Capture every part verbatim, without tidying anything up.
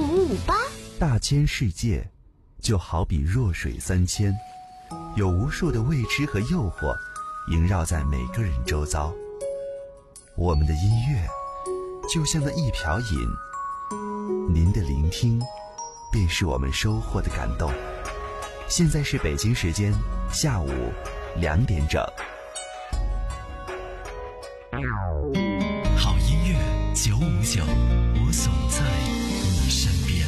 五五八。 大千世界就好比弱水三千，有无数的未知和诱惑萦绕在每个人周遭。我们的音乐就像那一瓢饮，您的聆听便是我们收获的感动。现在是北京时间下午两点整。 好音乐九五九，我总在你身边。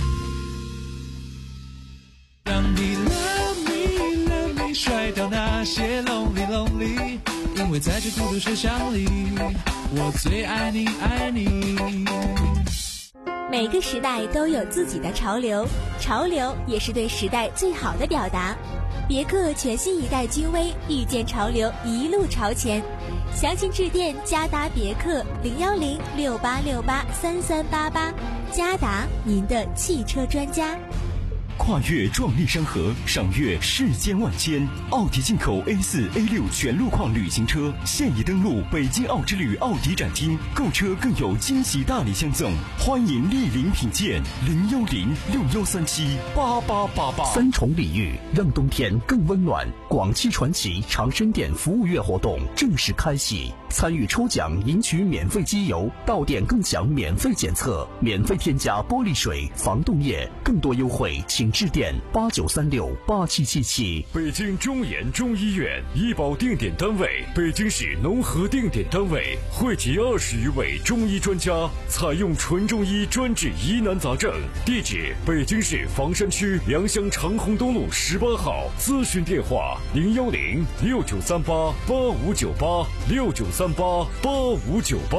让你 love me love me 甩掉那些 lonely lonely， 因为在这孤独世上里，我最爱你爱你。 每个时代都有自己的潮流，潮流也是对时代最好的表达。别克全新一代君威，遇见潮流，一路朝前。详情致电嘉达别克零幺零六八六八三三八八，嘉达您的汽车专家。 跨越壮丽山河，赏阅世间万千。奥迪进口 A 四 A 六 全路况旅行车现已登陆北京奥之旅奥迪展厅，购车更有惊喜大礼相赠，欢迎莅临品鉴。零幺零六幺三七八八八八。 三重礼遇，让冬天更温暖。广汽传祺长生店服务月活动正式开启，参与抽奖赢取免费机油，到店更享免费检测，免费添加玻璃水、防冻液，更多优惠请致电八九三六八七七七。 北京中研中医院医保定点单位，北京市农合定点单位，汇集二十余位中医专家，采用纯中医专治疑难杂症。地址：北京市房山区良乡长虹东路十八号。咨询电话：零幺零六九三八八五九八六九三八八五九八。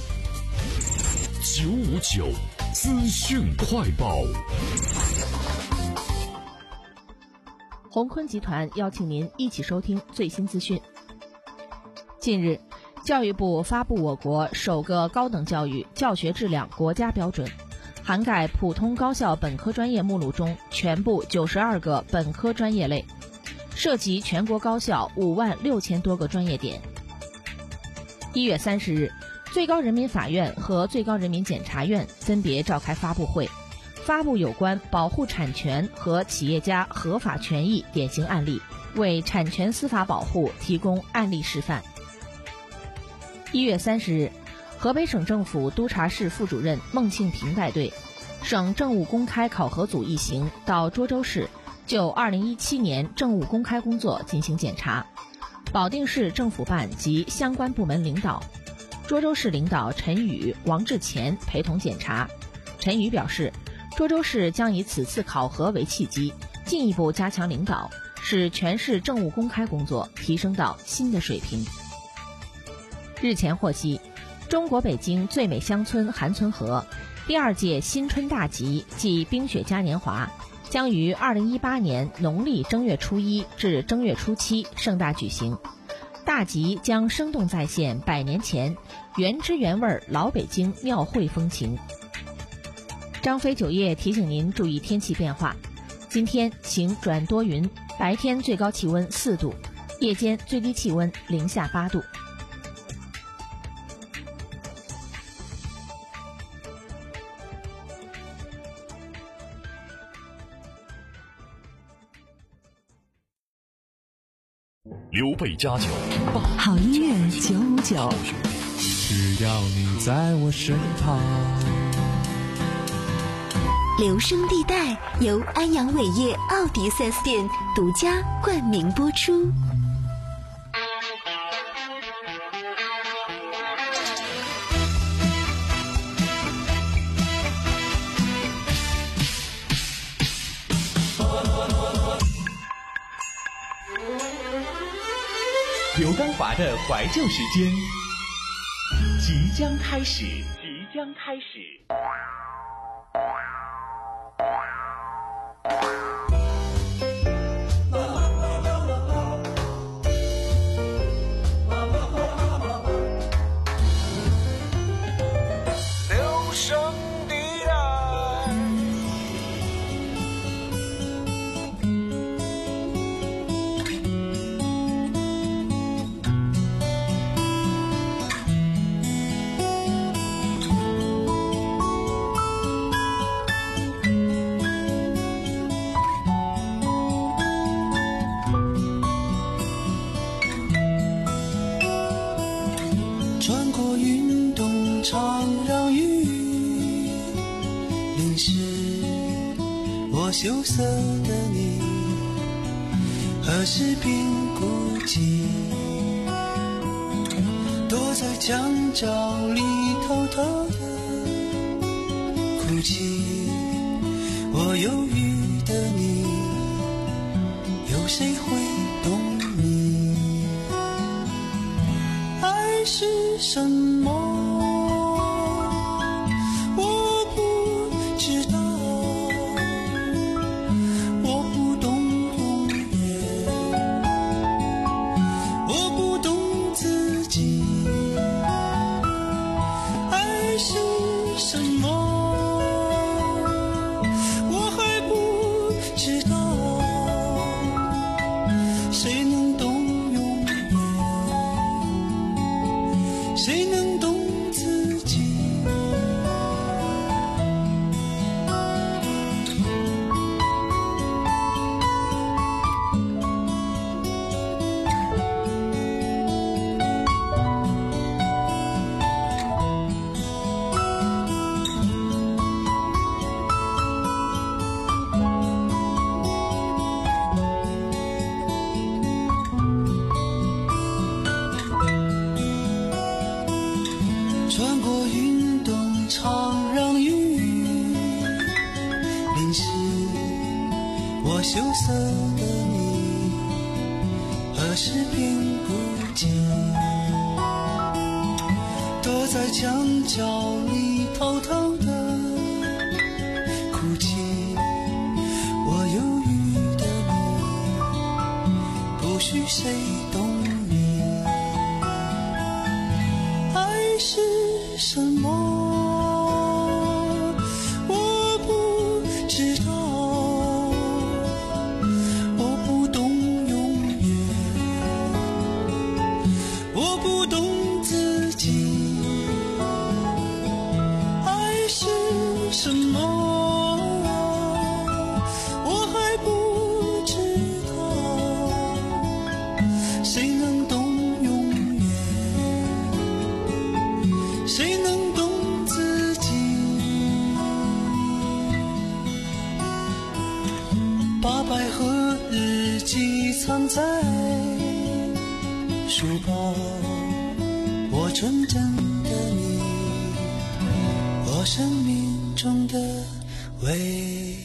九五九资讯快报。 鸿坤集团邀请您一起收听最新资讯。近日，教育部发布我国首个高等教育教学质量国家标准，涵盖普通高校本科专业目录中全部九十二个本科专业类，涉及全国高校五万六千多个专业点。一月三十日，最高人民法院和最高人民检察院分别召开发布会，发布有关保护产权和企业家合法权益典型案例，为产权司法保护提供案例示范。一月三十日，河北省政府督察室副主任孟庆平带队，省政务公开考核组一行到涿州市就二零一七年政务公开工作进行检查，保定市政府办及相关部门领导，涿州市领导陈宇、王志前陪同检查。陈宇表示，涿州市将以此次考核为契机，进一步加强领导，使全市政务公开工作提升到新的水平。日前获悉，中国北京最美乡村韩村河第二届新春大集暨冰雪嘉年华将于二零一八年农历正月初一至正月初七盛大举行。大集将生动再现百年前原汁原味老北京庙会风情。张飞酒业提醒您注意天气变化，今天晴转多云，白天最高气温四度，夜间最低气温零下八度。 刘备家酒， 好音乐九五九， 只要你在我身旁。 留声地带由安阳伟业奥迪 四 S 店独家冠名播出。 刘刚华的怀旧时间即将开始，即将开始。 留声的爱。 淋湿我羞涩的你，何时便孤寂？躲在墙角里偷偷的哭泣。我忧郁的你，有谁会懂你？爱是什么？穿过云动常让雨淋湿我羞涩的你，何时便不及？躲在墙角里偷偷的哭泣。我忧郁的你，不需谁懂你。爱是什么？我不知道，我不懂永远，我不懂自己。爱是什么？我还不知道，谁能懂永远？谁能懂自己？把百合日记藏在书包，我纯真的你，我生命中的唯一。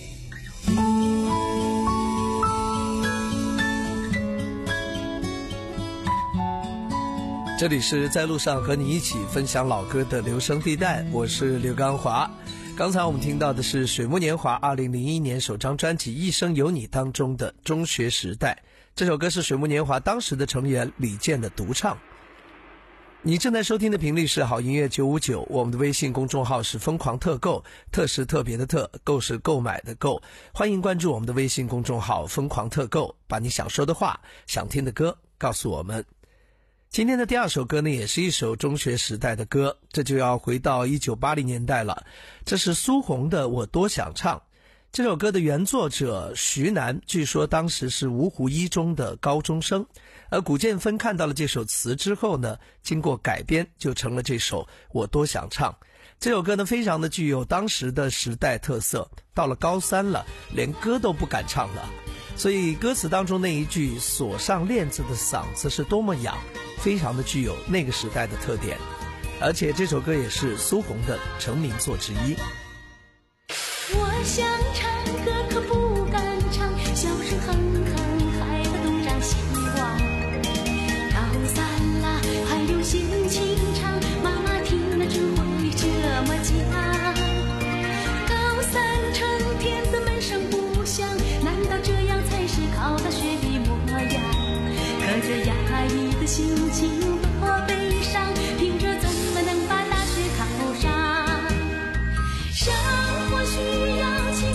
这里是在路上和你一起分享老歌的留声地带，我是刘刚华。刚才我们听到的是水木年华二零零一年首张专辑《一生有你》当中的《中学时代》，这首歌是水木年华当时的成员李健的独唱。你正在收听的频率是好音乐九五九，我们的微信公众号是疯狂特购，特是特别的特，购是购买的购，欢迎关注我们的微信公众号疯狂特购，把你想说的话、想听的歌告诉我们。今天的第二首歌呢，也是一首中学时代的歌，这就要回到一九八零年代了。这是苏红的《我多想唱》。这首歌的原作者徐楠，据说当时是芜湖一中的高中生，而古建芬看到了这首词之后呢，经过改编就成了这首《我多想唱》。这首歌呢，非常的具有当时的时代特色，到了高三了，连歌都不敢唱了。所以歌词当中那一句锁上链子的嗓子是多么痒，非常的具有那个时代的特点。而且这首歌也是苏红的成名作之一。 我想唱歌可不敢唱，笑声哼哼还不懂长希望。高三了还有心情唱，妈妈听了只会这么讲。高三成天的闷声不响，难道这样才是考大学的模样？可这压抑的心情多悲伤，凭着怎么能把大学考上？生活需要情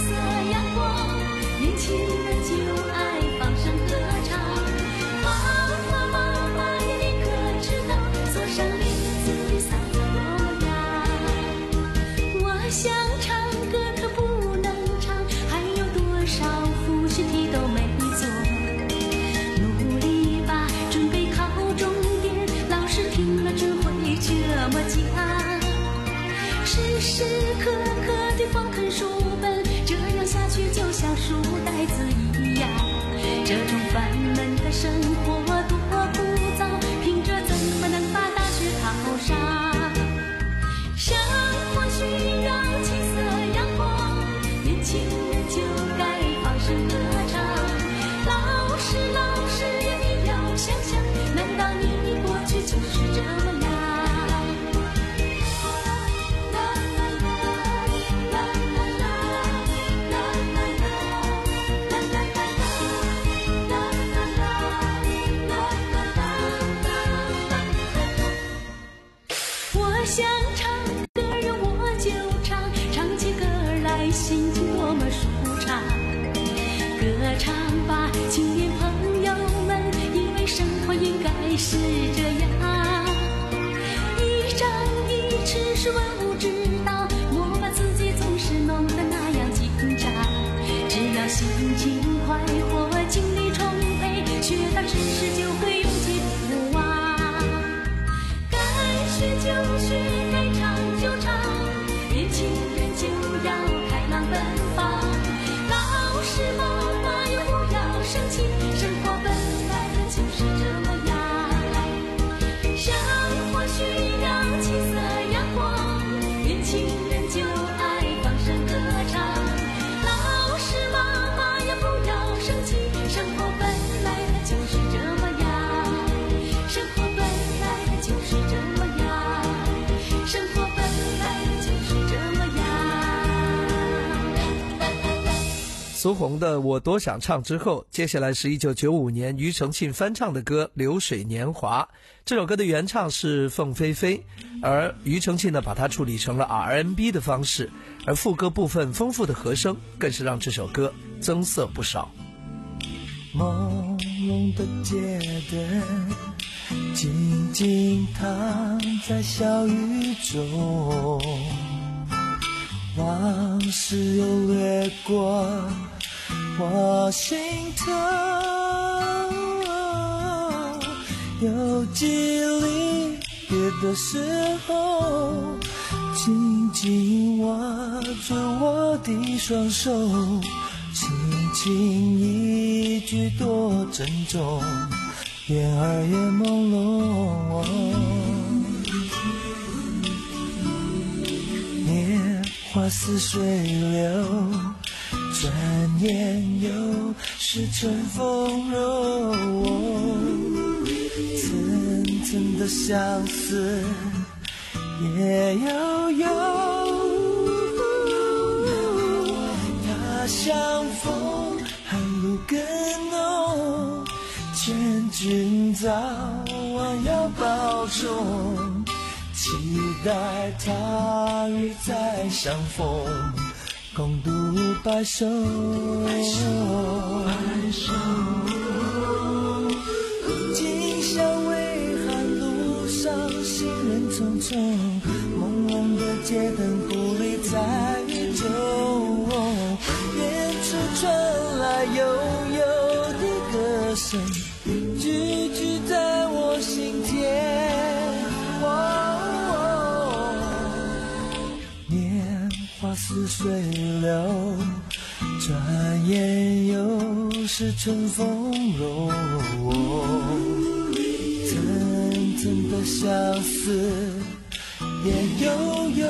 青年朋友们，因为生活应该是这样，一张一弛是万物之道，莫把自己总是弄得那样紧张。只要心情快活，精力充沛，学到知识就会永记不忘。该学就学，该唱就唱，年轻人就要开朗奔放。老师妈妈又不要生气，生活本来它就是这么样。生活需要七色阳光，年轻人就爱放声歌唱。老师妈妈也不要生气，生活本来它就是这么样。生活本来它就是这么样。生活本来它就是这么样。 苏红的《我多想唱》之后，接下来是一九九五年庾澄庆翻唱的歌《流水年华》。这首歌的原唱是凤飞飞，而庾澄庆呢把它处理成了 R and B 的方式，而副歌部分丰富的和声更是让这首歌增色不少。 朦胧的街灯，静静躺在小雨中，往事又掠过我心头，有几离别的时候，紧紧握住我的双手，轻轻一句多珍重，眼儿也朦胧。年华似水流，转眼又是春风柔，层层的相思也悠悠。他乡风寒露更浓，劝君早晚要保重，期待他日再相逢，共度白首。今宵微寒，路上行人匆匆，朦胧的街灯孤立在雨中，远处传来悠悠的歌声，句句在我心田。年华似水流，转眼又是春风柔，层层的相思也悠悠。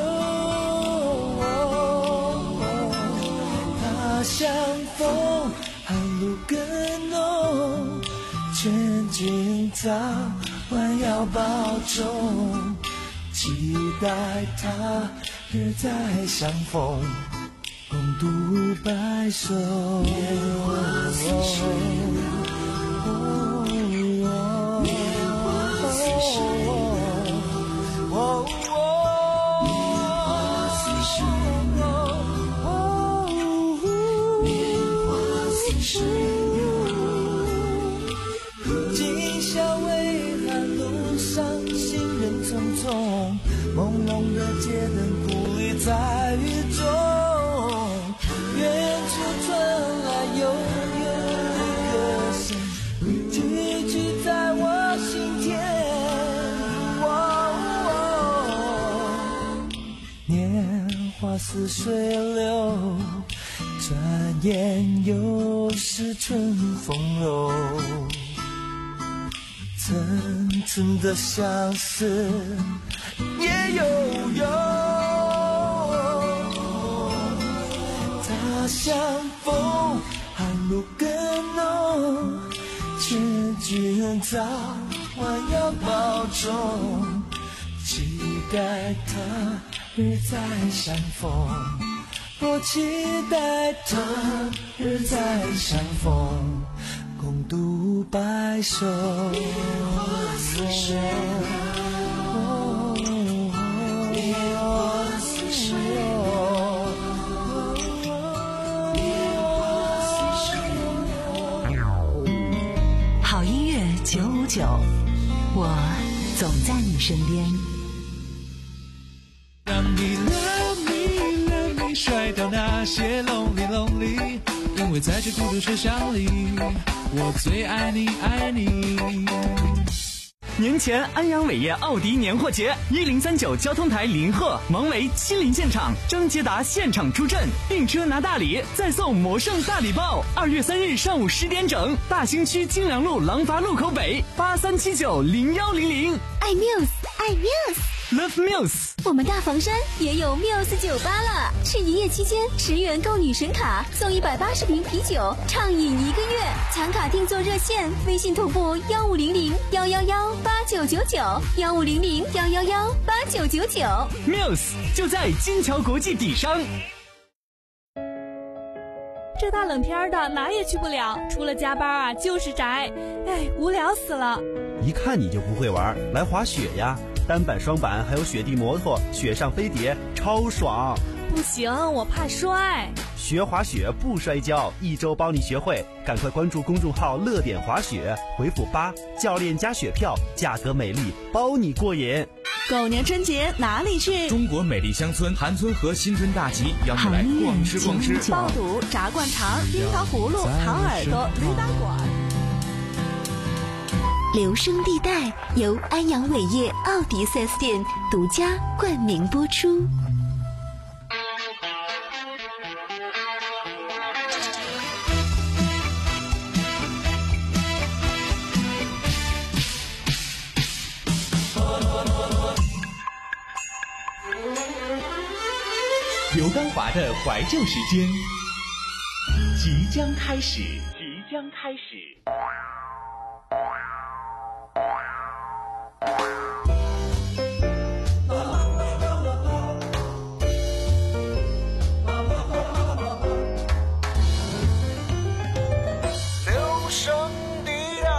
他乡风寒露更浓，劝君早晚要保重，期待他日再相逢，共度白首。年华似水流，年华似水流，年华似水流，年华似水流。今宵微寒，路上行人匆匆，朦胧的街灯孤立在雨中，远处传来悠悠的歌声，句句在我心田。年华似水流，转眼又是春风柔，层层的相思也悠悠。他乡风寒露更浓，劝君早晚要保重，期待他日再相逢，我期待他日再相逢，共度白首。年华似水流，年华似水流，年华似水流。 九，我总在你身边。 让你 love me love me 甩掉那些 lonely lonely， 因为在这孤独车厢里，我最爱你爱你。 年前安阳伟业奥迪年货节，一零三九交通台林鹤、王维亲临现场，张捷达现场出阵，订车拿大礼，再送魔圣大礼包。二月三日上午十点整，大兴区金良路廊坊路口北，八三七九零幺零零。 爱 Muse， 爱 Muse，Love Muse。 我们大房山也有 Muse 酒吧了，是一夜期间十元购女神卡，送一百八十瓶啤酒，畅饮一个月。抢卡订座热线：微信同步幺五零零幺幺幺八九九九，幺五零零幺幺幺八九九九。 Muse 就在金桥国际底商。 这大冷天的哪也去不了，除了加班啊就是宅，哎，无聊死了。 一看你就不会玩，来滑雪呀！单板、双板还有雪地摩托，雪上飞碟，超爽！ 不行，我怕摔。 学滑雪不摔跤，一周帮你学会，赶快关注公众号“乐点滑雪”，回复八，教练加雪票，价格美丽，包你过瘾。 狗年春节哪里去？ 中国美丽乡村韩村河新春大集，邀你来逛吃逛吃， 包肚、炸灌肠、樱桃葫芦、糖耳朵、驴打滚。 留声地带由安阳伟业奥迪 四 S 店独家冠名播出。 刘刚华的怀旧时间即将开始，即将开始。 留声地带。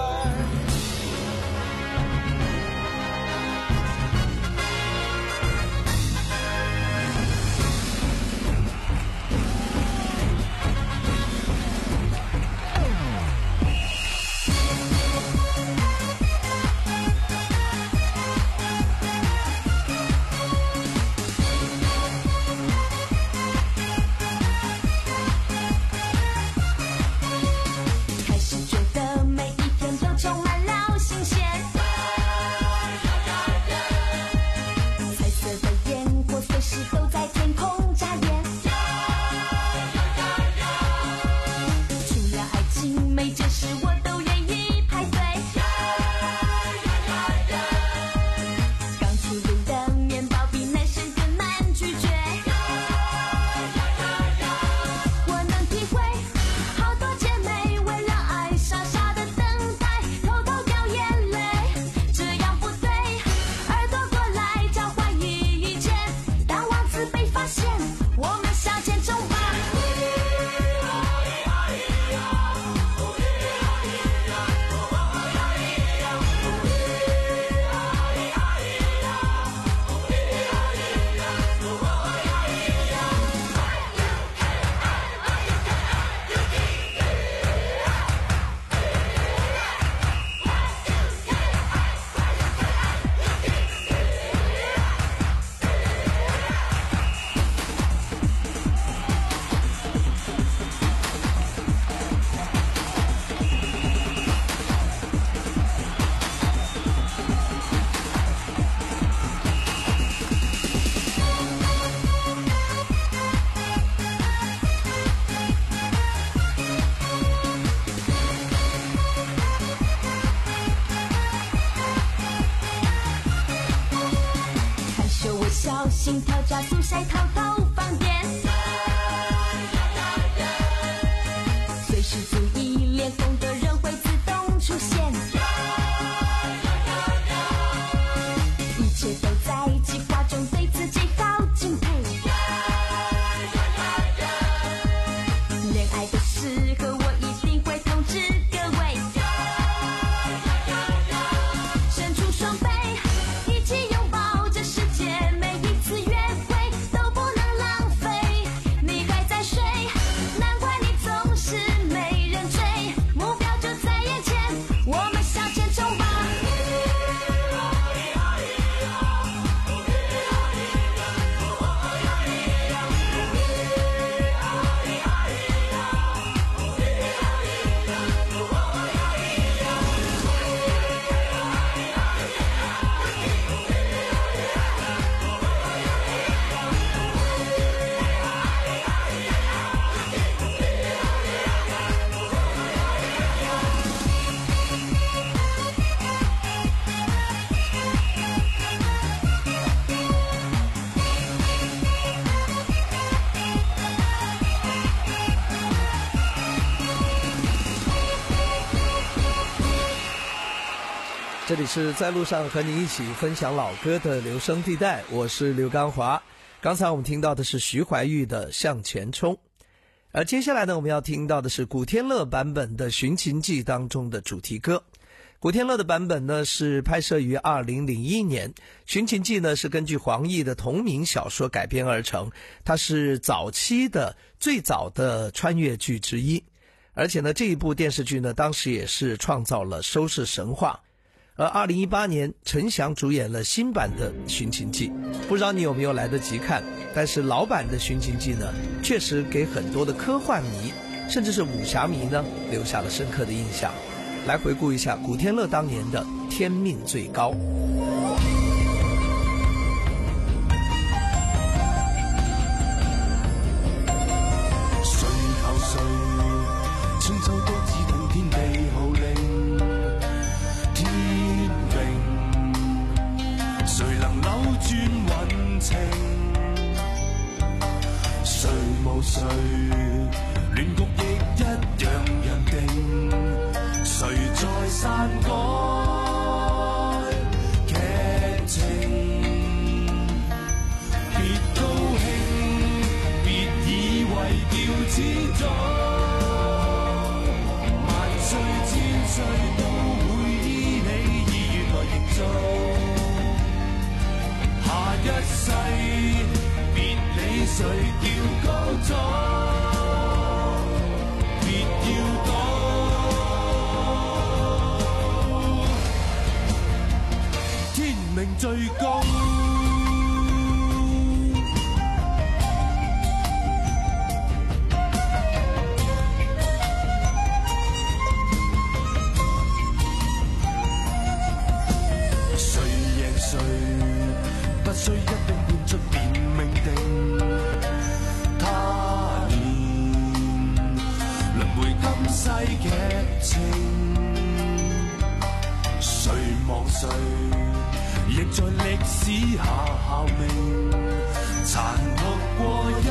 心跳加速，晒滔滔放电，随时注意，脸红的人会自动出现，一切都在计划中，对自己好敬佩。恋爱的时候，我一定会通知各位，伸出双臂，一起拥抱这世界。每一次约会都不这里是在路上和你一起分享老歌的留声地带，我是刘刚华。刚才我们听到的是徐怀钰的《向前冲》，而接下来呢，我们要听到的是古天乐版本的《寻秦记》当中的主题歌。古天乐的版本呢是拍摄于二零零一年，《寻秦记》呢是根据黄易的同名小说改编而成，它是早期的最早的穿越剧之一，而且呢这一部电视剧呢当时也是创造了收视神话。而二零一八年陈翔主演了新版的《寻秦记》，不知道你有没有来得及看，但是老版的《寻秦记》呢确实给很多的科幻迷甚至是武侠迷呢留下了深刻的印象。来回顾一下古天乐当年的《天命最高》。 谁求谁，春秋多姿等天地号令，天命，谁能扭轉運程？誰無誰，亂局亦一樣人定。誰在篡改劇情？別高興，別以為叫始終，萬歲千歲都會依你意願來營造。下一世別理誰叫高宗。命最高，誰贏誰不需一定判出便命定，他年輪迴今世劇情，誰望誰亦在歷史下效命，殘酷過一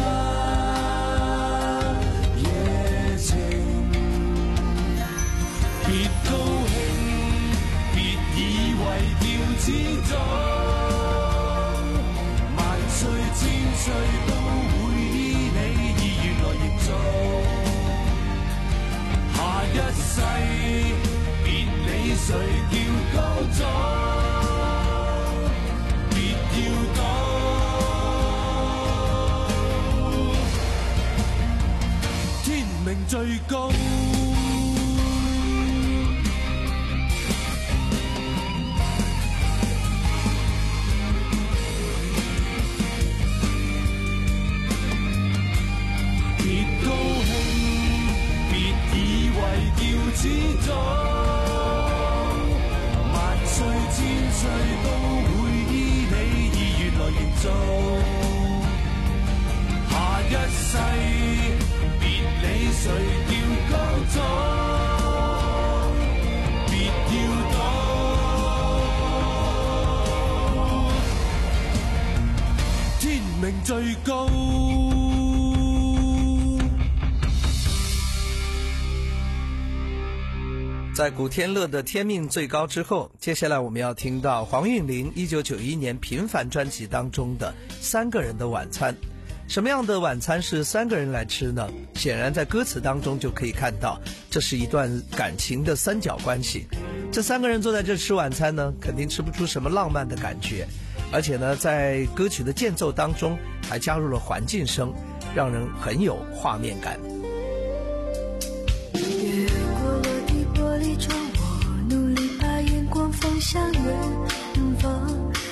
夜情。別高興，別以為叫始終，萬歲千歲都會依你意願來營造。下一世別理誰叫高宗。命最高，別高興，別以為叫始終，萬歲千歲都會依你意願來營造。下一世理誰叫高宗，別要躲，天命最高。 在古天乐的《天命最高》之后，接下来我们要听到黄韵玲一九九一年《平凡》专辑当中的《三个人的晚餐》。什么样的晚餐是三个人来吃呢？显然在歌词当中就可以看到，这是一段感情的三角关系。这三个人坐在这吃晚餐呢，肯定吃不出什么浪漫的感觉，而且呢，在歌曲的间奏当中还加入了环境声，让人很有画面感。 越过落地玻璃窗，我努力把眼光放向远方。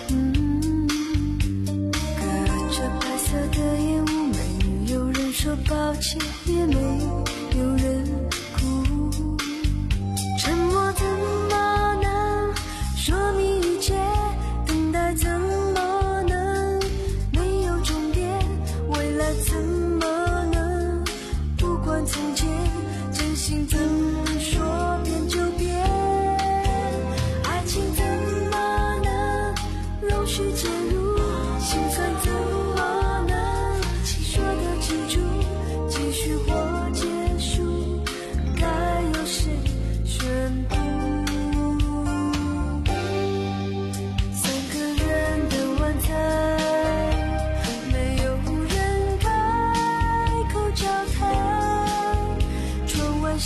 的烟雾，没有人说抱歉，也没有人哭。沉默怎么能说明一切？等待怎么能没有终点？未来怎么能不管从前？真心怎么说变就变？爱情怎么能容许介入？心酸怎么说的记住，继续活结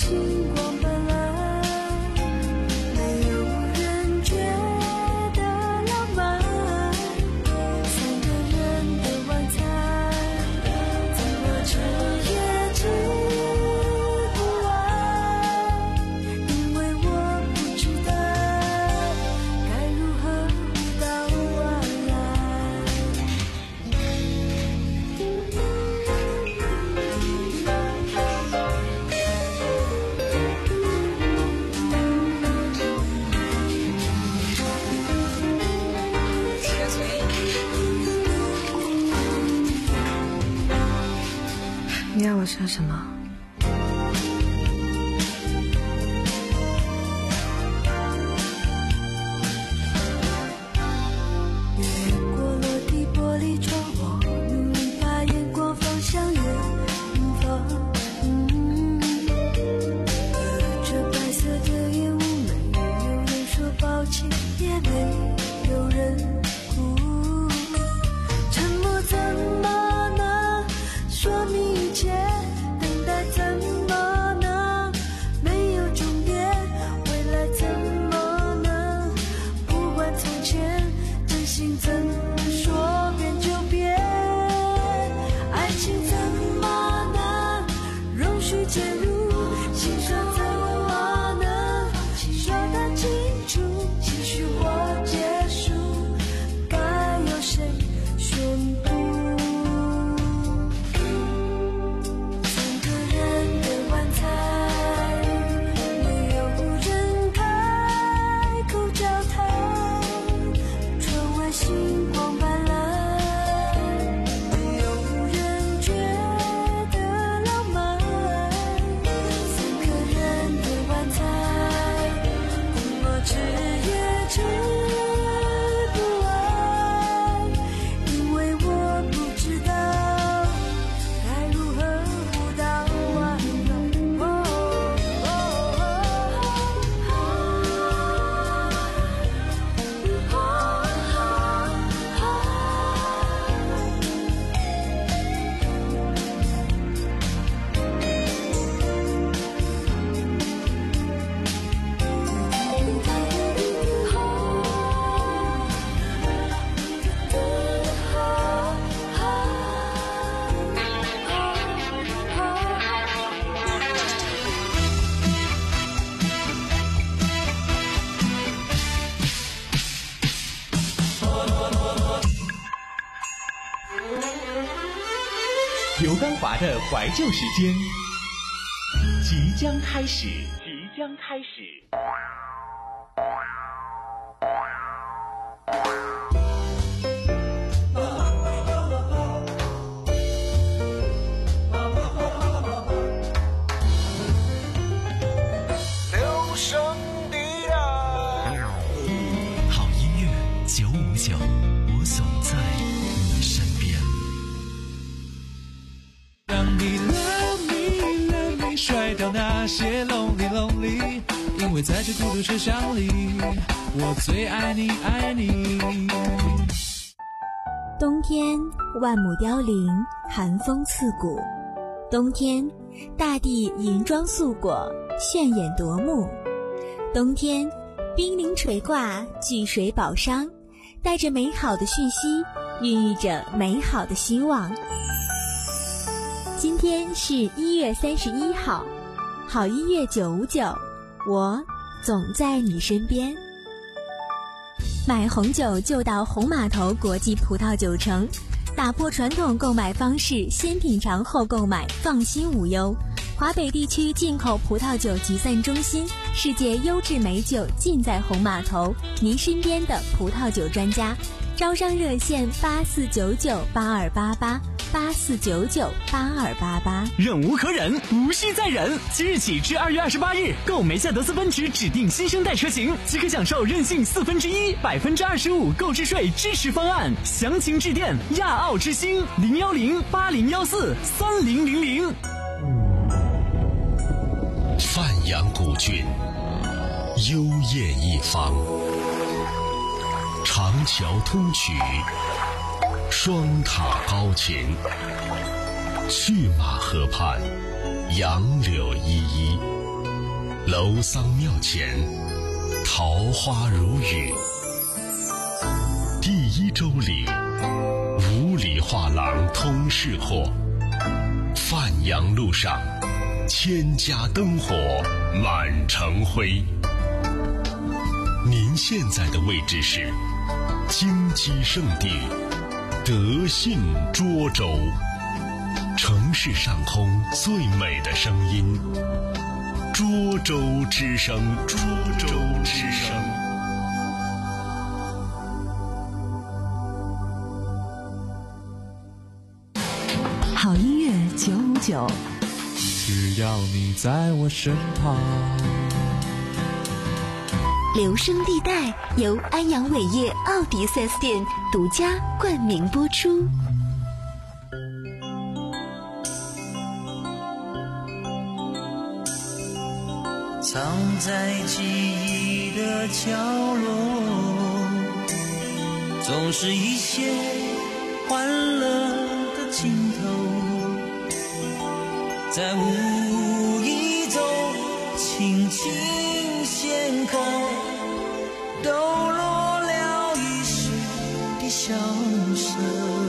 你让我说什么？ 越过落地玻璃窗，我努力把眼光放向远方。嗯，隔着白色的烟雾，没有人说抱歉，也没有人哭。沉默怎么能说明一切？等待怎么能没有终点？未来怎么能不管从前？真心怎么说变就变？爱情怎么能容许介入？心酸怎么能说得清楚？继续或结束，该由谁宣布？三个人的晚餐，没有人开口交谈，窗外星光斑斓，没有人觉得浪漫。三个人的晚餐，我吃也吃不完，因为我不知道该如何互道晚安。哦刘刚华的怀旧时间即将开始，即将开始。 留声地带， 好音乐九五九，我总在你身边。 让你 love me love me 甩掉那些 lonely lonely， 因为在这孤独车厢里，我最爱你爱你。 冬天万亩凋零，寒风刺骨。冬天大地银装素裹，炫眼夺目。冬天冰凌垂挂，巨水宝商，带着美好的讯息，孕育着美好的希望。今天是一月三十一号，好音乐九五九，我总在你身边。买红酒就到红码头国际葡萄酒城，打破传统购买方式，先品尝后购买，放心无忧。华北地区进口葡萄酒集散中心，世界优质美酒尽在红码头，您身边的葡萄酒专家。招商热线八四九九八二八八。八四九九八二八八， 忍无可忍，无需再忍。即日起至二月二十八日，购梅赛德斯奔驰指定新生代车型，即可享受任性四分之一、百分之二十五购置税支持方案。详情致电亚奥之星零幺零八零幺四三零零零。 范阳古郡，幽艳一方，长桥通衢，双塔高擎，去马河畔，杨柳依依， 楼桑庙前，桃花如雨。第一周里，五里画廊通市货。范阳路上，千家灯火满城辉。您现在的位置是金鸡圣地德信涿州，城市上空最美的声音，涿州之声，涿州之声。 好音乐九五九， 只要你在我身旁。 留声地带由安阳伟业奥迪 四 S 店独家冠名播出。 藏在记忆的角落，总是一些欢乐的镜头，在无意中轻轻掀开，抖落了一时的笑声，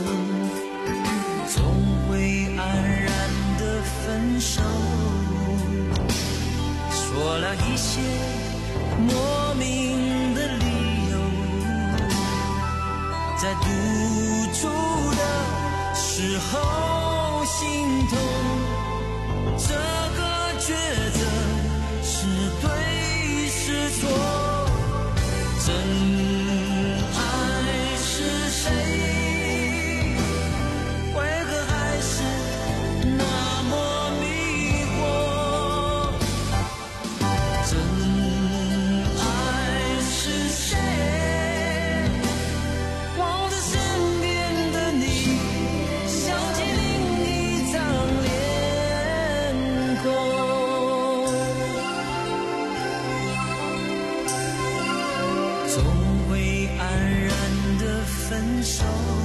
总会安然的分手，说了一些莫名的理由，在独处的时候心痛，这个抉择是对是错，真爱是谁？为何还是那么迷惑？真爱是谁？望着身边的你，想起另一张脸孔，总会安然的分手，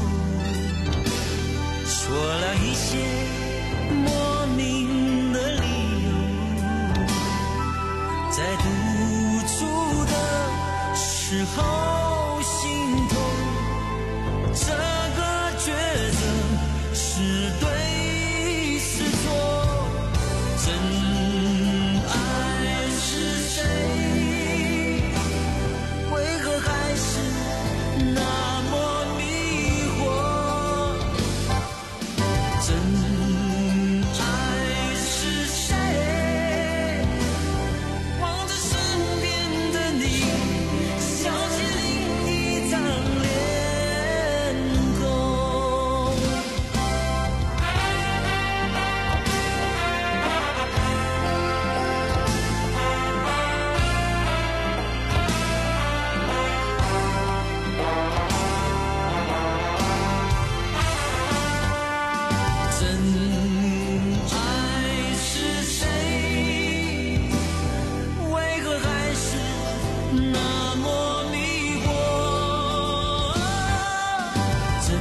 说了一些莫名的理由，在独处的时候心痛，这个抉择是对是错，真爱是谁？为何还是那么迷惑？真爱是谁？望着身边的你，想起另一张脸孔。真爱是谁？为何还是那么迷惑？真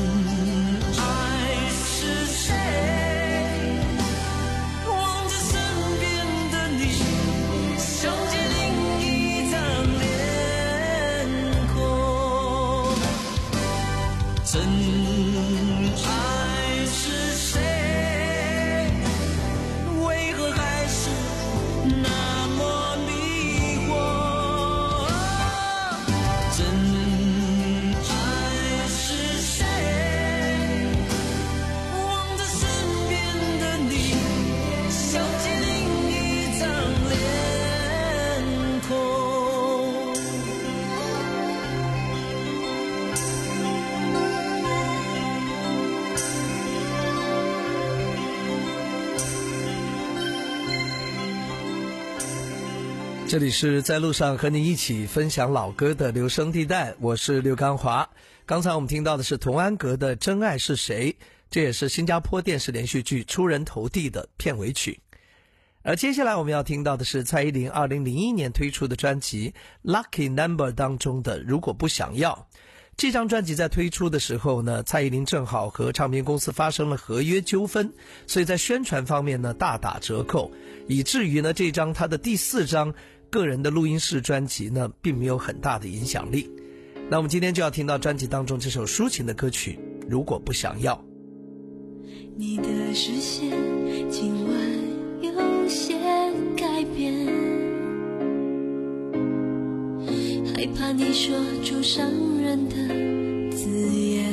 爱是谁？望着身边的你，想起另一张脸孔。真爱是谁？为何还是那么迷惑？真爱是谁？望着身边的你，想起另一张脸孔。 这里是在路上和你一起分享老歌的留声地带，我是刘刚华。刚才我们听到的是童安格的《真爱是谁》，这也是新加坡电视连续剧《出人头地》的片尾曲。而接下来我们要听到的是蔡依林二零零一年推出的专辑《Lucky Number》当中的《如果不想要》。 这张专辑在推出的时候呢，蔡依林正好和唱片公司发生了合约纠纷，所以在宣传方面呢大打折扣，以至于呢这张她的第四张个人的录音室专辑呢并没有很大的影响力。那我们今天就要听到专辑当中这首抒情的歌曲《如果不想要》。 你的视线今晚有些改变，害怕你说出伤人的字眼，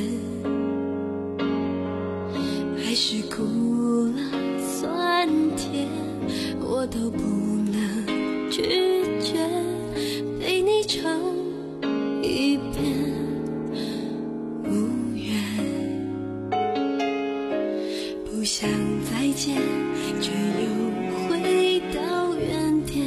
还是苦辣酸甜我都不能拒绝，陪你唱一遍无缘，不想再见却又回到原点，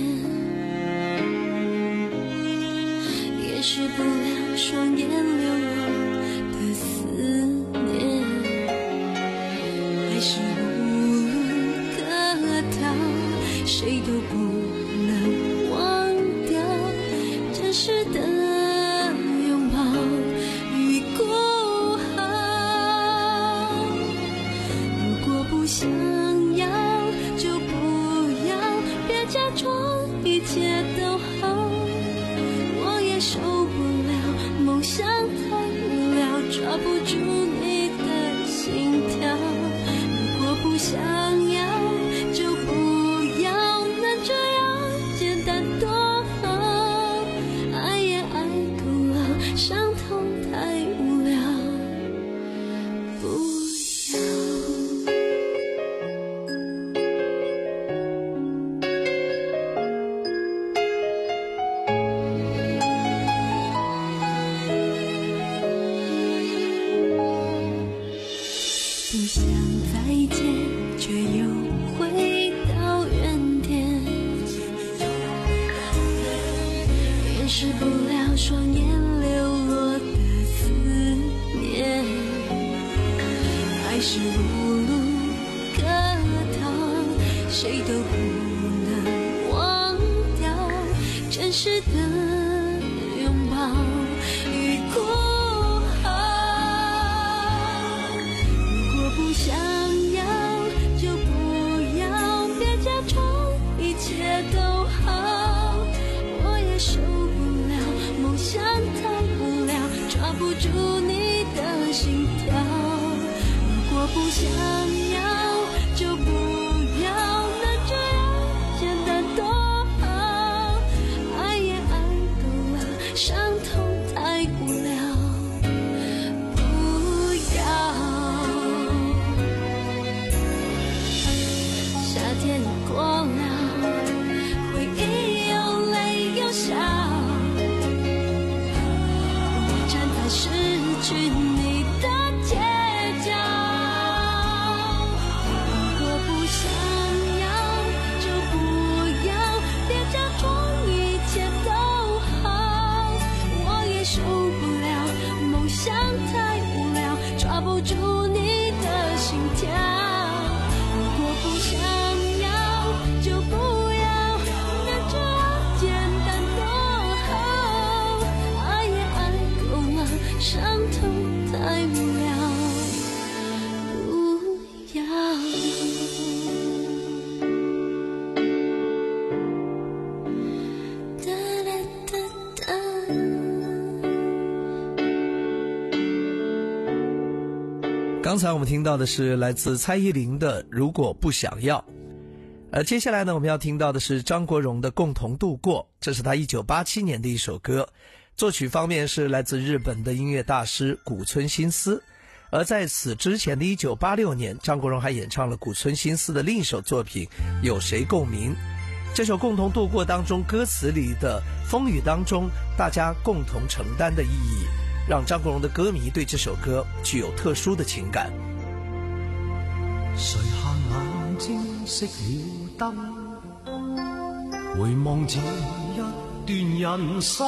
掩饰不了双眼流落的思念，还是无路可逃，谁都不能忘掉真实的拥抱与孤傲。如果不想要就不要，别假装一切都好，我也受不了梦想太无聊，抓不住你的心跳。如果不想要就不要，能这样简单多好，爱也爱够了，伤痛太无聊，不要。不想再见却又回到原点，掩饰不了双眼流落的思念，还是无路可逃，谁都不能忘掉真实的拥抱与孤不想要就不要，别假装一切都好，我也受不了梦想太无聊，抓不住你的心跳。如果不想要就不要，能这样简单多好，爱也爱够了，伤痛太无聊，不要。夏天过了，回忆有泪有笑，我站在失去你的街角。如果不想要就不要，别假装一切都好，我也受不了梦想太无聊，抓不住你的心跳。如果不想就不要，能这样简单多好，爱也爱够了，伤痛太无聊，不要。哒哒哒哒。 刚才我们听到的是来自蔡依林的《如果不想要》。而接下来呢，我们要听到的是张国荣的《共同度过》，这是他一九八七年的一首歌，作曲方面是来自日本的音乐大师古村新司。而在此之前的一九八六年，张国荣还演唱了古村新司的另一首作品《有谁共鸣》。这首《共同度过》当中歌词里的风雨当中大家共同承担的意义，让张国荣的歌迷对这首歌具有特殊的情感。 垂下眼睛熄了燈，回望這一段人生，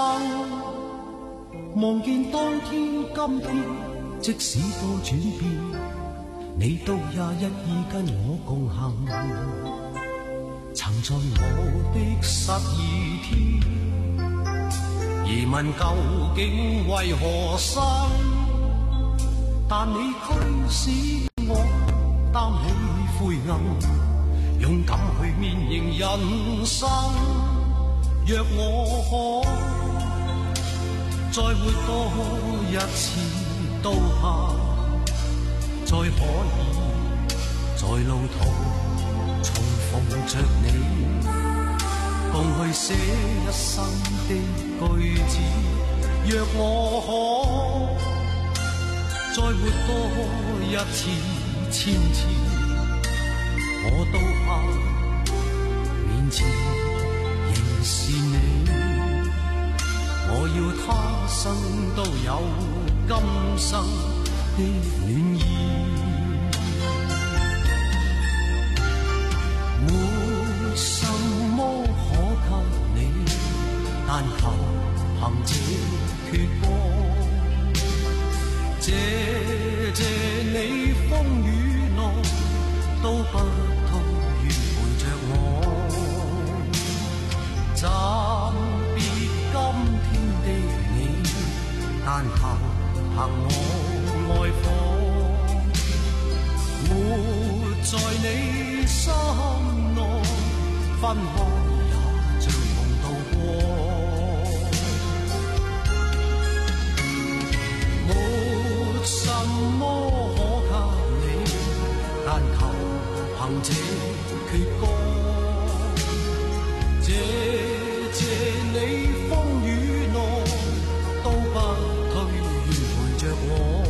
望見當天今天即使多轉變，你都也一意跟我共行。曾在我的失意天， 疑問究竟為何生？但你驅使我擔起灰暗，勇敢去面迎人生。若我可再活多一次，都怕再可以在路途重逢着你，共去寫一生的句子。若我可再活多一次千次，我都怕面前仍是你。我要他生都有今生的暖意，沒什麼可給你，但求憑這闕歌，謝謝你風雨內都不退願陪着我，暫別今天的你，但求憑我愛火，活在你心內，分開也像同渡過。沒什麼可給你，但求憑這闕歌，謝謝你風雨內都不退願陪着我，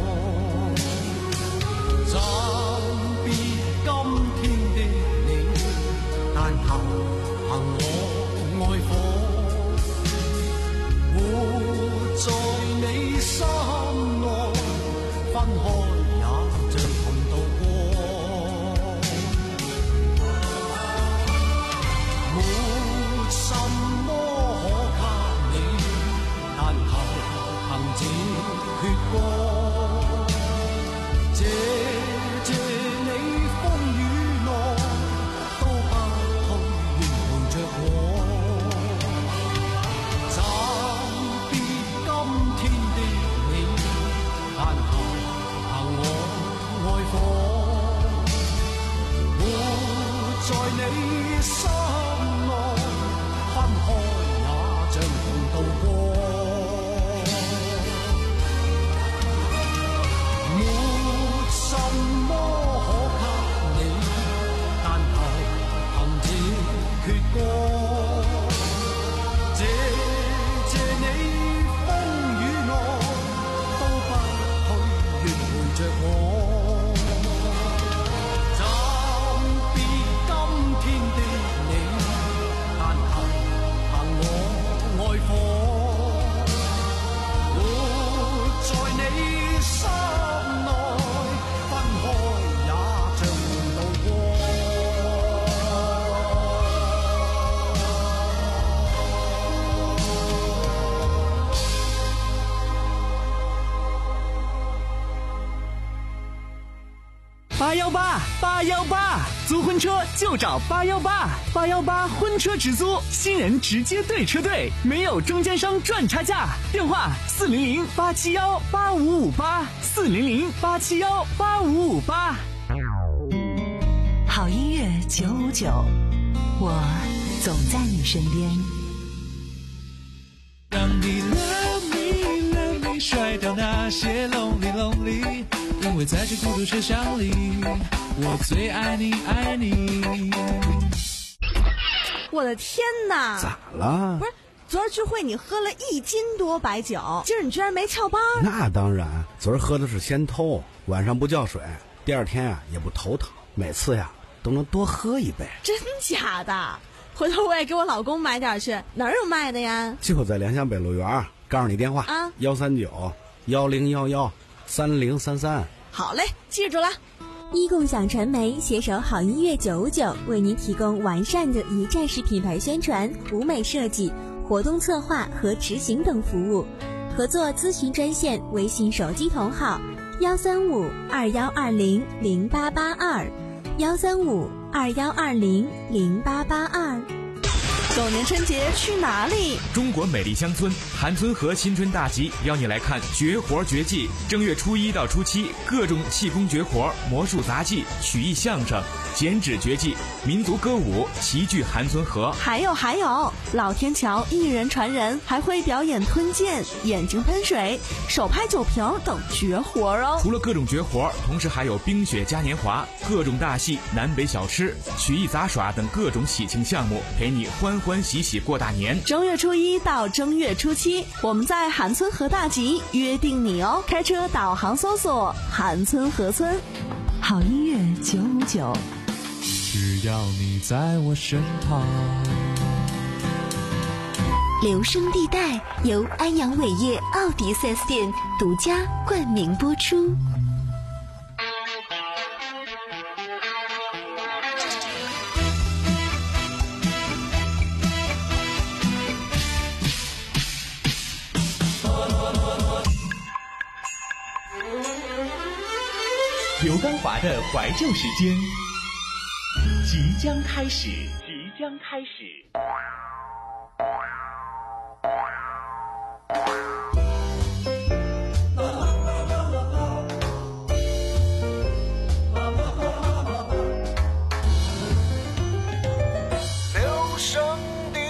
暫別今天的你，但求憑我愛火，活在你心內，分開也像同渡過。沒什麼可給你，但求憑這闕歌，謝謝你風雨內都不退願陪着我，暫別今天的你，但求憑我愛火，活在你心內，分開也像同渡過。沒什麼可給你，但求憑這闕歌，謝謝你風雨內都不退願陪着我，暫別今天的你，但求憑我愛火，活在你心內，分開也像同渡過。 八幺八八幺八，租婚车就找八幺八，八幺八婚车直租，新人直接对车队，没有中间商赚差价。电话四零零八七幺八五五八，四零零八七幺八五五八。 好音乐九五九，我总在你身边。 让你 love me love me， 甩掉那些 lonely lonely， 因为在这孤独车厢里，我最爱你爱你。 我的天哪！ 咋了？ 不是，昨儿聚会你喝了一斤多白酒，今儿你居然没翘班？ 那当然，昨儿喝的是仙偷，晚上不叫水，第二天呀、啊、也不头疼，每次呀都能多喝一杯。 真假的？回头我也给我老公买点去，哪儿有卖的呀？ 就在良乡北路园，告诉你电话啊，幺三九幺零幺幺三零三三。 好嘞，记住了。 一共享传媒携手好音乐九五九，为您提供完善的一站式品牌宣传、舞美设计、活动策划和执行等服务。合作咨询专线：微信手机同号幺三五二幺二零零八八二，幺三五二幺二零零八八二。 狗年春节去哪里？ 中国美丽乡村韩村河新春大集邀你来看绝活绝技。正月初一到初七，各种气功绝活、魔术杂技、曲艺相声、剪纸绝技、民族歌舞齐聚韩村河。 还有还有，老天桥一人传人，还会表演吞剑、眼睛喷水、手拍酒瓶等绝活哦。 除了各种绝活，同时还有冰雪嘉年华、各种大戏、南北小吃、曲艺杂耍等各种喜庆项目，陪你欢欢喜喜过大年。 正月初一到正月初七，我们在韩村河大集约定你哦。开车导航搜索韩村河村。 好音乐九五九， 只要你在我身旁。 留声地带由安阳伟业奥迪 四 S 店独家冠名播出。 刘刚华的怀旧时间即将开始，即将开始。 留声地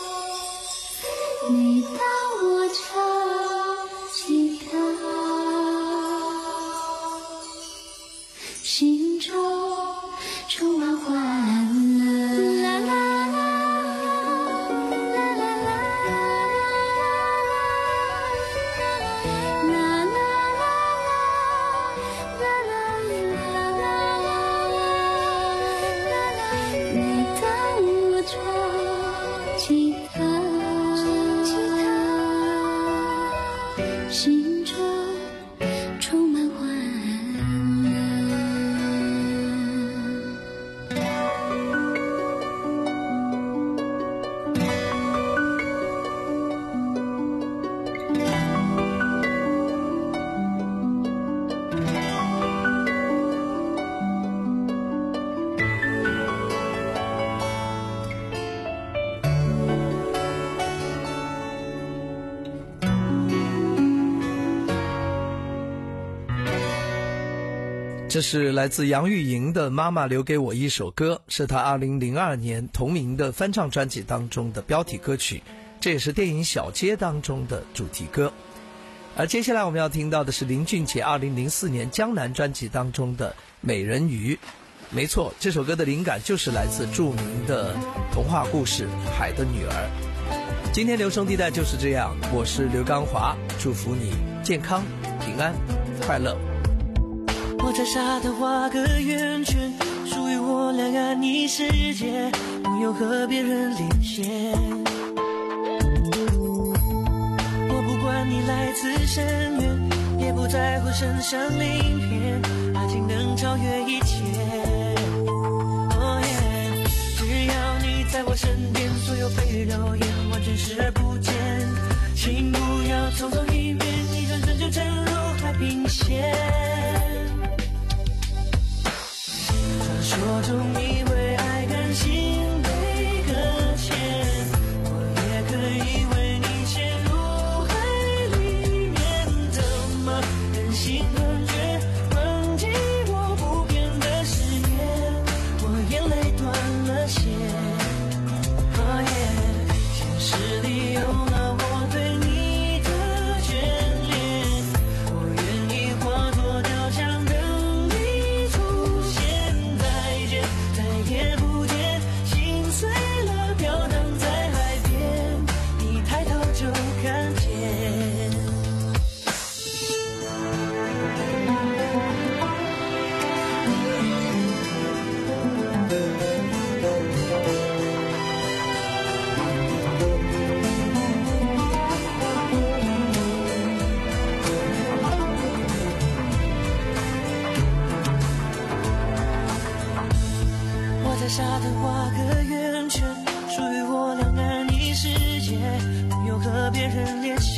每当我唱起它。 心中充满欢乐。 这是来自杨钰莹的《妈妈留给我一首歌》，是她二零零二年同名的翻唱专辑当中的标题歌曲，这也是电影《小街》当中的主题歌。而接下来我们要听到的是林俊杰二零零四年江南专辑当中的《美人鱼》。没错，这首歌的灵感就是来自著名的童话故事《海的女儿》。今天留声地带就是这样，我是刘刚华，祝福你健康、平安、快乐。 我在沙滩画个圆圈，属于我两岸一世界，不用和别人连线。我不管你来自深渊，也不在乎身上鳞片，爱情能超越一切。哦耶，只要你在我身边，所有蜚语流言完全视而不见。请不要匆匆一面，一转身就沉入海平线。传说中你为爱甘心被搁浅，我也可以为你潜入海里面，怎么忍心断绝忘记我不变的誓言，我眼泪断了线。哦耶，现实里有了我对你的眷恋，我愿意化作雕像等你出现。再也不见，心碎了飘荡在海边，你抬头就看见。我在沙滩画个圆圈，属于我两岸一世界，不用和别人连线。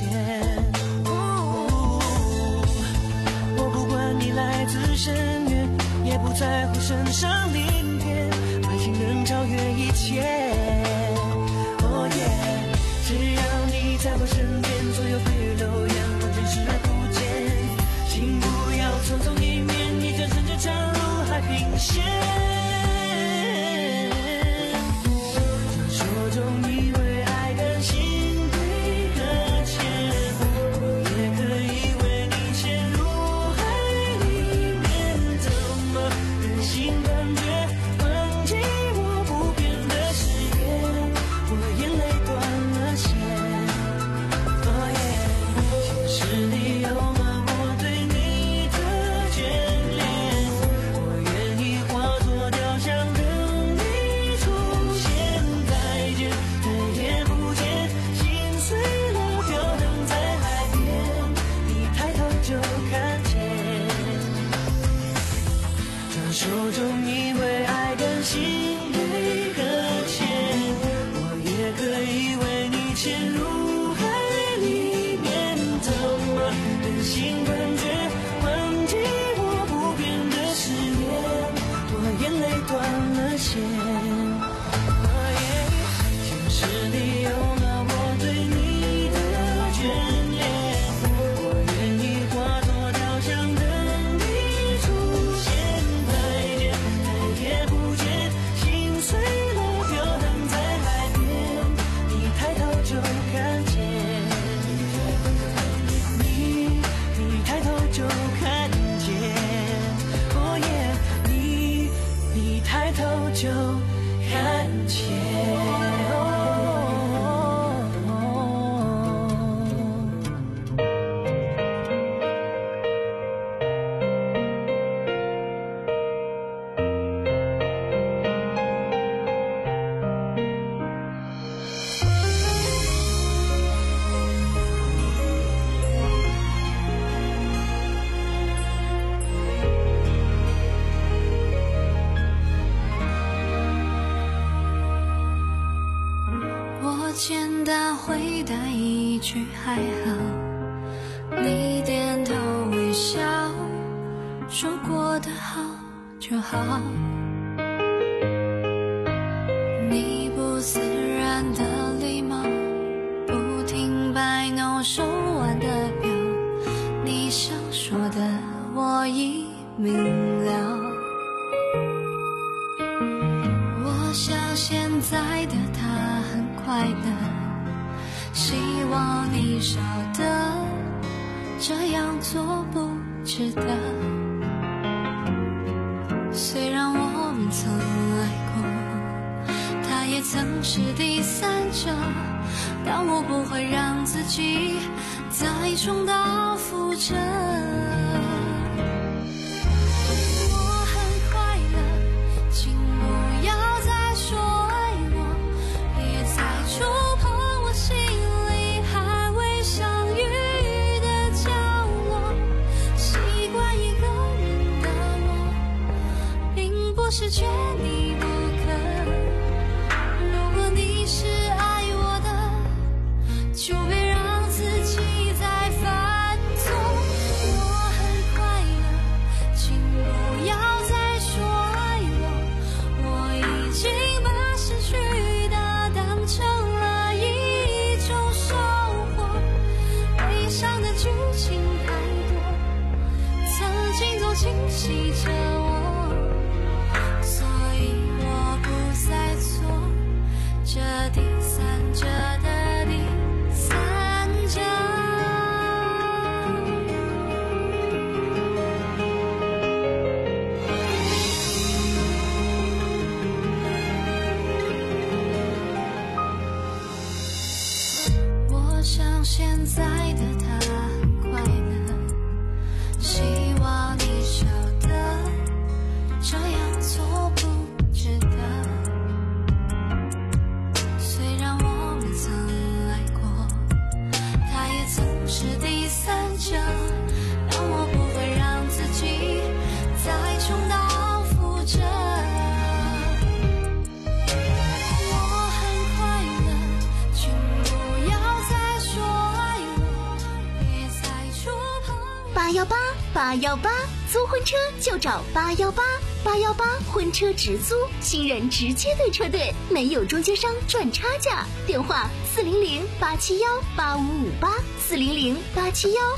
我不管你来自深渊，也不在乎身上鳞片，爱情能超越一切。哦耶，只要你在我身边，所有蜚语流言完全视而不见。请不要匆匆一面，一转身就沉入海平线。中你为爱甘心被搁浅，我也可以为你潜入海里面，怎么忍心断绝忘记我不变的誓言，我眼泪断了线。哦耶，现实里有了我对你的眷恋，我愿意化作雕像等你出现。再也不见，心碎了飘荡在海边，你抬头就看见。传说中你为爱甘心被搁浅，我也可以为你潜入海里面，怎么忍心断绝忘记我不变的誓言，我眼泪断了线。是你有了我对你的眷恋，我愿意化作雕像等你出现。再见，再也不见，心碎了飘荡在海边，你抬头就看见。你，你抬头就回答一句还好，你点头微笑，说过的好就好。你不自然的礼貌，不停摆弄手腕的表，你想说的我已明了。我想现在的他很快乐，希望你晓得这样做不值得。虽然我们曾爱过，他也曾是第三者，但我不会让自己再重蹈覆辙。我很快乐，请不要再说爱我，别再触碰我心里还未相遇的角落。习惯一个人的我，并不是缺你不可。如果你是爱我的，就别让自己再犯错。我很快乐，请不要再说爱我，我已经把失去的当成了一种收获。悲伤的剧情太多，曾经都惊喜着我，所以我不再做这第三者的第三者。我想现在的他很快乐，希望你晓得这样做不值得。虽然我们曾爱过，他也曾是第三者，但我不会让自己再重蹈覆辙。我很快乐，请不要再说爱我，别再触碰。 八幺八八幺八，租婚车就找八幺八八幺八婚车直租，新人直接对车队，没有中间商赚差价。电话四零零八七幺八五五八，四零零八七幺。